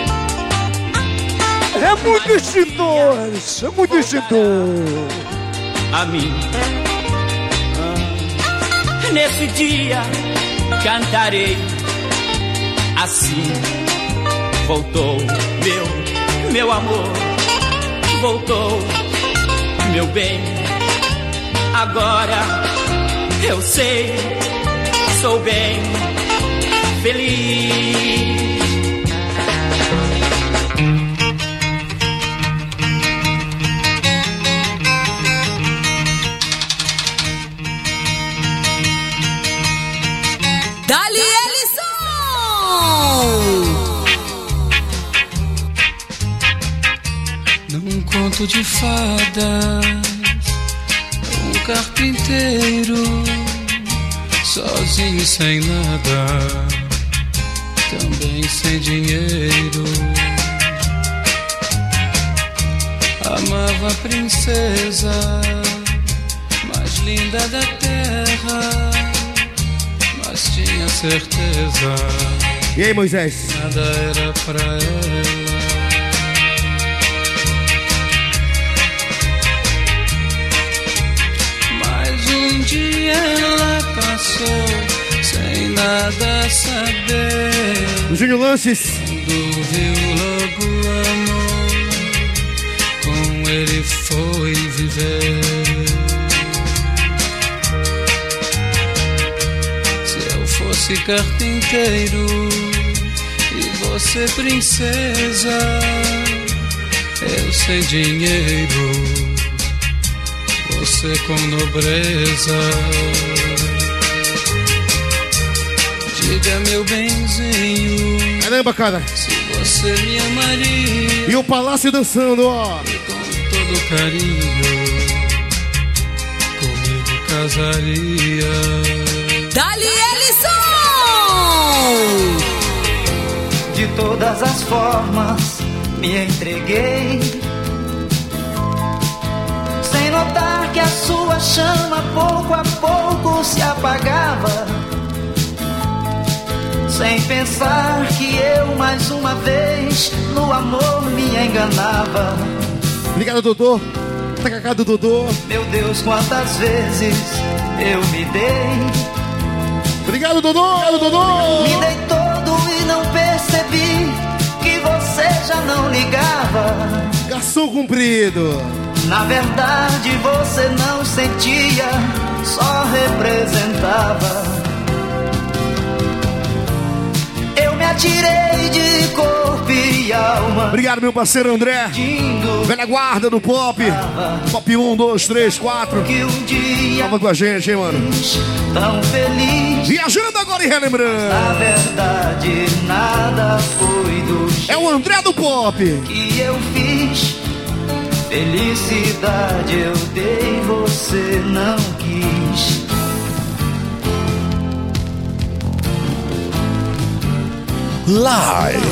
B: É muito extintor, é muito extintor.
Q: A mim, nesse dia cantarei assim. Voltou meu, meu amor, voltou meu bem. Agora eu sei, sou bem feliz.
N: Dali Ellison!
R: Num conto de fadas, um carpinteiro, sozinho sem nada, também sem dinheiro. Amava a princesa mais linda da terra, mas tinha certeza.
J: E aí, Moisés?
R: Nada era pra ela. Mas um dia ela passou sem nada saber.
J: O Júnior Lanches.
R: Quando viu logo o amor, com ele foi viver. Fosse carpinteiro e você princesa, eu sem dinheiro, você com nobreza. Diga, meu benzinho,
J: caramba, cara,
R: se você me amaria.
J: E o palácio dançando, ó,
R: e com todo carinho comigo casaria.
N: Dali Ellison!
C: De todas as formas me entreguei, sem notar que a sua chama pouco a pouco se apagava, sem pensar que eu mais uma vez no amor me enganava.
J: Obrigado, Dodô. Tacacá do Dodô.
C: Meu Deus, quantas vezes eu me dei.
J: Obrigado, Dodô! Obrigado, Dodô!
C: Me dei todo e não percebi que você já não ligava.
J: Garçom cumprido.
C: Na verdade você não sentia, só representava. Eu me atirei de corpo e alma.
E: Obrigado, meu parceiro André. Velha guarda do pop. Pop um, dois, três, quatro.
C: Que um dia
E: tava com a gente, hein, mano?
C: Tão feliz.
E: Viajando agora e relembrando.
C: Na verdade, nada foi do jeito
E: é o André do pop
C: que eu fiz. Felicidade eu dei, você não quis.
E: Live.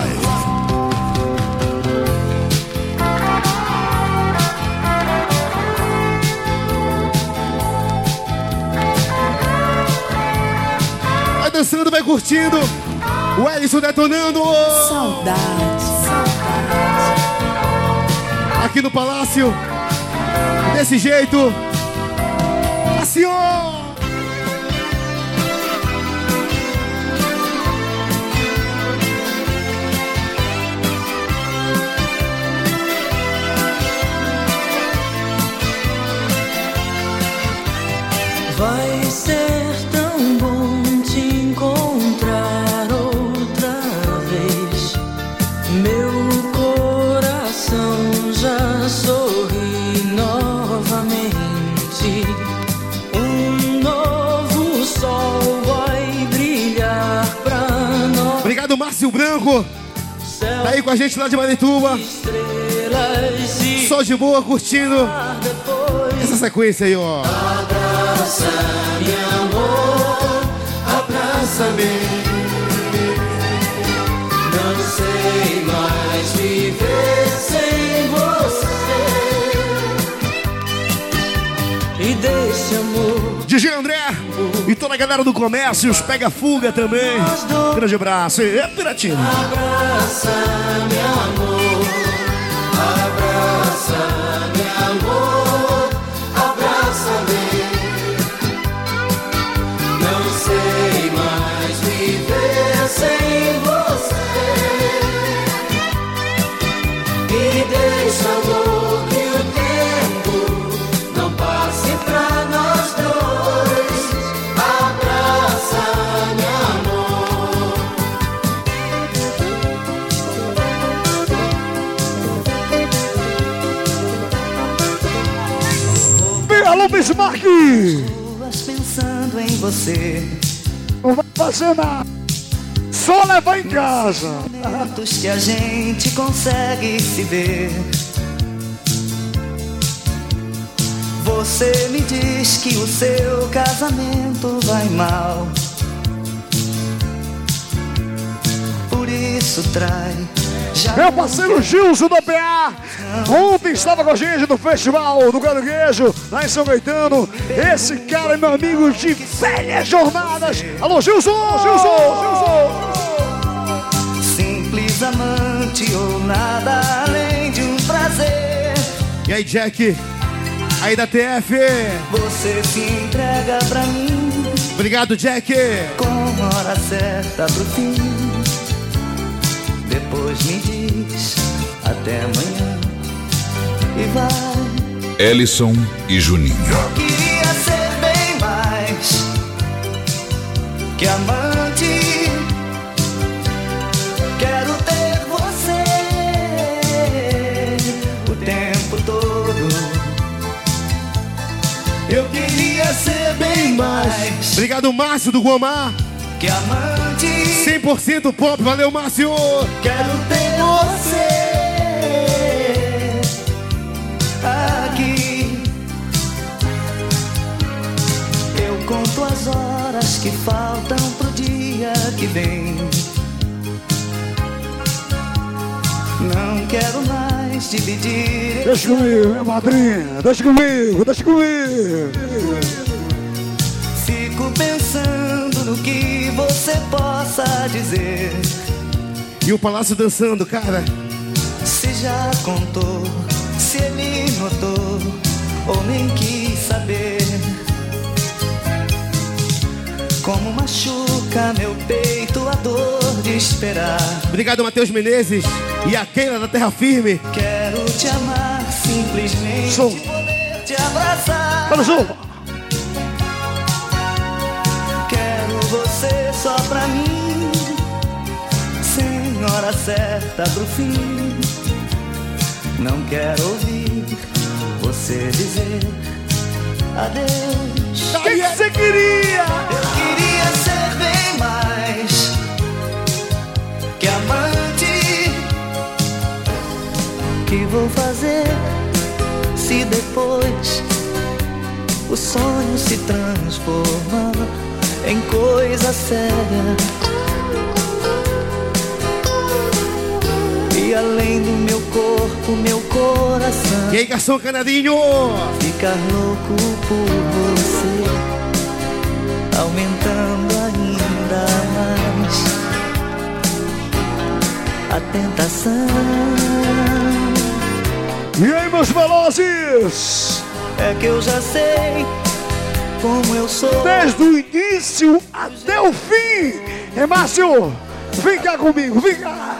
J: Vai dançando, vai curtindo. O Ellison detonando.
N: Saudade, saudade.
J: Aqui no Palácio. Desse jeito. Assim, ó.
C: Vai ser tão bom te encontrar outra vez. Meu coração já sorri novamente. Um novo sol vai brilhar pra nós.
J: Obrigado, Márcio Branco. Tá aí com a gente lá de Marituba. Só de boa, curtindo essa sequência aí, ó.
C: Abraça, meu amor, abraça-me. Não sei mais viver sem você. E desse amor
E: D J André e toda a galera do comércio, os Pega Fuga também. Grande abraço. É Piratinho.
C: Abraça, meu amor, abraça, meu amor, abraça-me. Não sei mais viver sem você. E deixa, amor, que o tempo não passe pra nós dois. Abraça, meu amor.
E: Alô, Bismarck!
C: Ruas pensando em você.
E: Não vai fazer nada. Só levar em casa.
C: Momentos que a gente consegue se ver. Você me diz que o seu casamento vai mal. Por isso trai.
E: Meu parceiro Gilson do P A. Ontem estava com a gente no festival do Caranguejo, lá em São Caetano. Esse cara é meu amigo de velhas jornadas. Alô, Gilson! Gilson! Gilson!
C: Simples amante ou nada além de um prazer.
J: E aí, Jack? Aí da T F.
C: Você se entrega pra mim.
J: Obrigado, Jack.
C: Com hora certa pro fim. Depois me diz até amanhã e vai.
G: Ellison e Juninho.
C: Queria ser bem mais que amante. Quero ter você o tempo todo. Eu queria ser bem mais.
J: Obrigado, Márcio do Guamá.
C: Que amante.
J: cem por cento pop, valeu, Márcio.
C: Quero ter você aqui. Eu conto as horas que faltam pro dia que vem. Não quero mais dividir.
E: Deixa comigo, minha madrinha. Deixa comigo, deixa comigo.
C: Fico pensando no que você possa dizer.
J: E o Palácio dançando, cara.
C: Se já contou, se ele notou ou nem quis saber. Como machuca meu peito a dor de esperar.
J: Obrigado, Matheus Menezes e a Keila da Terra Firme.
C: Quero te amar, simplesmente
E: Som.
C: poder te abraçar.
E: Vamos, Som.
C: Quero você só pra mim, sem hora certa pro fim. Não quero ouvir você dizer adeus.
E: O que você queria?
C: Eu queria ser bem mais que amante. Que vou fazer se depois o sonho se transformar em coisa séria? E além do meu corpo, meu coração.
J: E aí, garçom Canadinho?
C: Ficar louco por você, aumentando ainda mais a tentação.
E: E aí, meus velozes?
C: É que eu já sei como eu sou.
E: Desde o início até o fim. É Márcio, vem cá comigo, vem cá.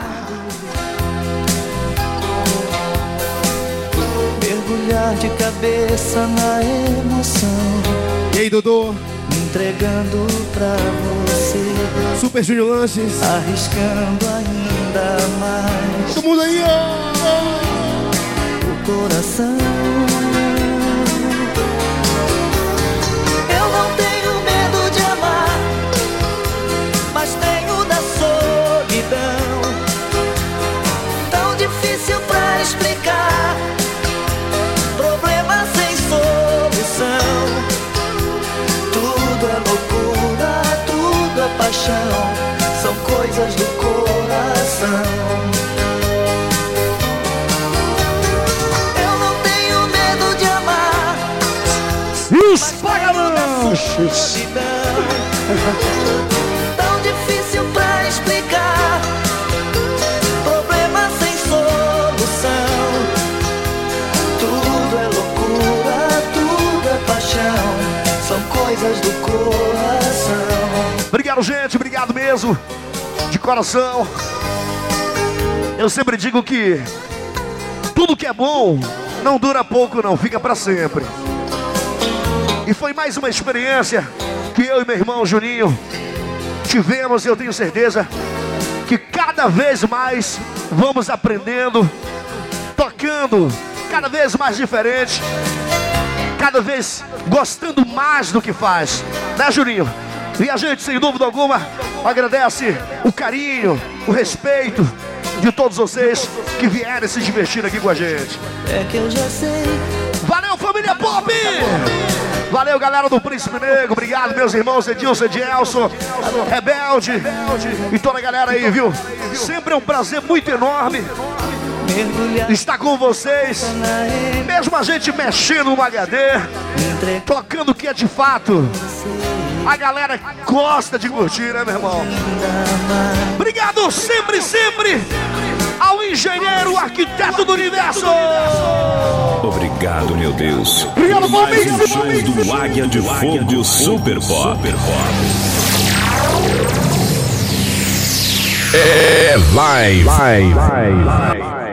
C: Mergulhar de cabeça na emoção.
J: E aí, Dodô?
C: Entregando pra você.
J: Super Júnior Lanches.
C: Arriscando ainda mais.
J: Todo mundo aí, ó.
C: O coração. Eu não tenho medo de amar, mas tenho da solidão. Tão difícil pra explicar. Problema sem solução. Tudo é loucura, tudo é paixão. São coisas do coração. Eu não tenho medo de amar.
E: E os pagalanches?
C: Tão difícil pra explicar. Problema sem solução. Tudo é loucura, tudo é paixão. São coisas do coração.
E: Obrigado, gente, obrigado mesmo. De coração. Eu sempre digo que tudo que é bom não dura pouco, não, fica pra sempre. E foi mais uma experiência que eu e meu irmão Juninho tivemos, e eu tenho certeza que cada vez mais vamos aprendendo, tocando cada vez mais diferente, cada vez gostando mais do que faz, né, Juninho? E a gente, sem dúvida alguma, agradece o carinho, o respeito de todos vocês que vieram se divertir aqui com a gente.
C: É que eu já sei.
E: Valeu, família Pop! Valeu, galera do Príncipe Negro. Obrigado, meus irmãos Edilson, Edielson, Rebelde e toda a galera aí, viu? Sempre é um prazer muito enorme estar com vocês. Mesmo a gente mexendo no H D, tocando o que é de fato. A galera gosta de curtir, né, meu irmão? Obrigado sempre, sempre ao engenheiro, arquiteto do universo.
G: Obrigado, meu Deus.
E: Obrigado,
G: mais um show do Águia de Fogo Super Pop. É live. live. live. live.